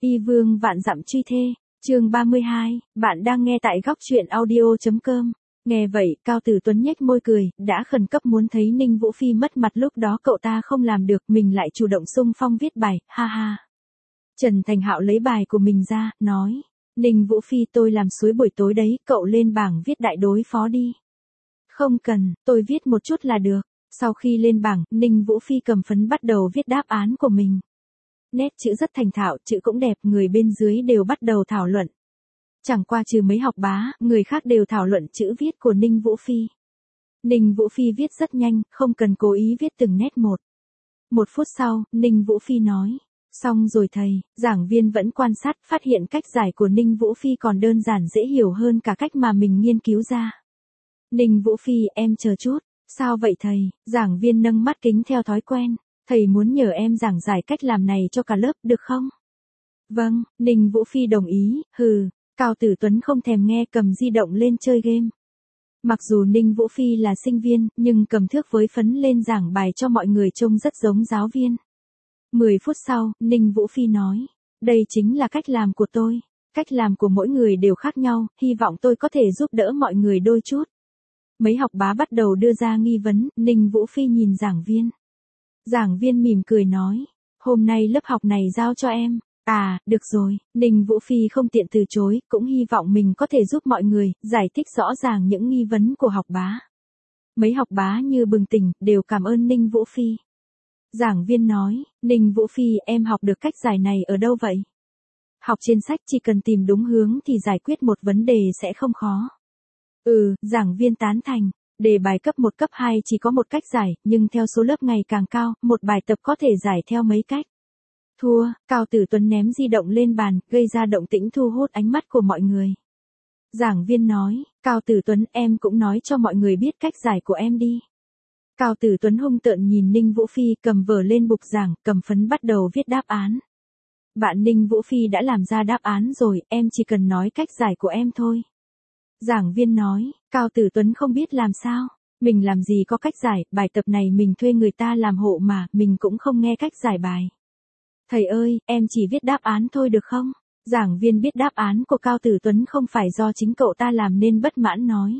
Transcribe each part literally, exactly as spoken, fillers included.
Y vương vạn dặm truy thê, chương ba mươi hai, bạn đang nghe tại góc truyện audio.com. Nghe vậy, Cao Tử Tuấn nhếch môi cười, đã khẩn cấp muốn thấy Ninh Vũ Phi mất mặt lúc đó cậu ta không làm được, mình lại chủ động xung phong viết bài, ha ha. Trần Thành Hạo lấy bài của mình ra, nói, Ninh Vũ Phi tôi làm suối buổi tối đấy, cậu lên bảng viết đại đối phó đi. Không cần, tôi viết một chút là được. Sau khi lên bảng, Ninh Vũ Phi cầm phấn bắt đầu viết đáp án của mình. Nét chữ rất thành thạo, chữ cũng đẹp, người bên dưới đều bắt đầu thảo luận. Chẳng qua trừ mấy học bá, người khác đều thảo luận chữ viết của Ninh Vũ Phi. Ninh Vũ Phi viết rất nhanh, không cần cố ý viết từng nét một. Một phút sau, Ninh Vũ Phi nói, xong rồi thầy, giảng viên vẫn quan sát, phát hiện cách giải của Ninh Vũ Phi còn đơn giản dễ hiểu hơn cả cách mà mình nghiên cứu ra. Ninh Vũ Phi, em chờ chút, sao vậy thầy, giảng viên nâng mắt kính theo thói quen, thầy muốn nhờ em giảng giải cách làm này cho cả lớp, được không? Vâng, Ninh Vũ Phi đồng ý, hừ, Cao Tử Tuấn không thèm nghe cầm di động lên chơi game. Mặc dù Ninh Vũ Phi là sinh viên, nhưng cầm thước với phấn lên giảng bài cho mọi người trông rất giống giáo viên. Mười phút sau, Ninh Vũ Phi nói, đây chính là cách làm của tôi, cách làm của mỗi người đều khác nhau, hy vọng tôi có thể giúp đỡ mọi người đôi chút. Mấy học bá bắt đầu đưa ra nghi vấn, Ninh Vũ Phi nhìn giảng viên. Giảng viên mỉm cười nói, hôm nay lớp học này giao cho em. À, được rồi, Ninh Vũ Phi không tiện từ chối, cũng hy vọng mình có thể giúp mọi người, giải thích rõ ràng những nghi vấn của học bá. Mấy học bá như bừng tỉnh, đều cảm ơn Ninh Vũ Phi. Giảng viên nói, Ninh Vũ Phi, em học được cách giải này ở đâu vậy? Học trên sách chỉ cần tìm đúng hướng thì giải quyết một vấn đề sẽ không khó. Ừ, giảng viên tán thành, đề bài cấp một cấp hai chỉ có một cách giải, nhưng theo số lớp ngày càng cao, một bài tập có thể giải theo mấy cách. Thua, Cao Tử Tuấn ném di động lên bàn, gây ra động tĩnh thu hút ánh mắt của mọi người. Giảng viên nói, Cao Tử Tuấn, em cũng nói cho mọi người biết cách giải của em đi. Cao Tử Tuấn hung tợn nhìn Ninh Vũ Phi, cầm vở lên bục giảng, cầm phấn bắt đầu viết đáp án. Bạn Ninh Vũ Phi đã làm ra đáp án rồi, em chỉ cần nói cách giải của em thôi. Giảng viên nói, Cao Tử Tuấn không biết làm sao, mình làm gì có cách giải, bài tập này mình thuê người ta làm hộ mà, mình cũng không nghe cách giải bài. Thầy ơi, em chỉ viết đáp án thôi được không? Giảng viên biết đáp án của Cao Tử Tuấn không phải do chính cậu ta làm nên bất mãn nói.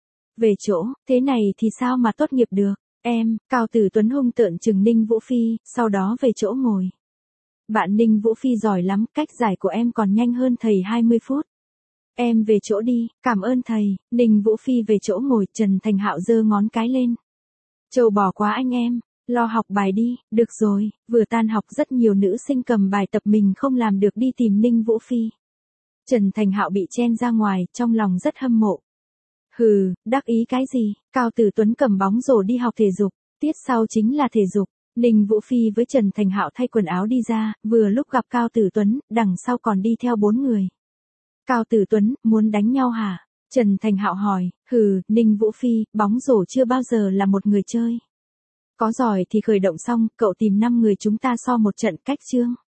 Về chỗ, thế này thì sao mà tốt nghiệp được, em, Cao Tử Tuấn hung tợn chừng Ninh Vũ Phi, sau đó về chỗ ngồi. Bạn Ninh Vũ Phi giỏi lắm, cách giải của em còn nhanh hơn thầy hai mươi phút. Em về chỗ đi, cảm ơn thầy. Ninh Vũ Phi về chỗ ngồi, Trần Thành Hạo giơ ngón cái lên. Trâu bò quá anh em, lo học bài đi, được rồi, vừa tan học rất nhiều nữ sinh cầm bài tập mình không làm được đi tìm Ninh Vũ Phi. Trần Thành Hạo bị chen ra ngoài, trong lòng rất hâm mộ. Hừ, đắc ý cái gì, Cao Tử Tuấn cầm bóng rổ đi học thể dục, tiết sau chính là thể dục. Ninh Vũ Phi với Trần Thành Hạo thay quần áo đi ra, vừa lúc gặp Cao Tử Tuấn, đằng sau còn đi theo bốn người. Cao Tử Tuấn, muốn đánh nhau hả? Trần Thành Hạo hỏi, hừ, Ninh Vũ Phi, bóng rổ chưa bao giờ là một người chơi. Có giỏi thì khởi động xong, cậu tìm năm người chúng ta so một trận cách chương.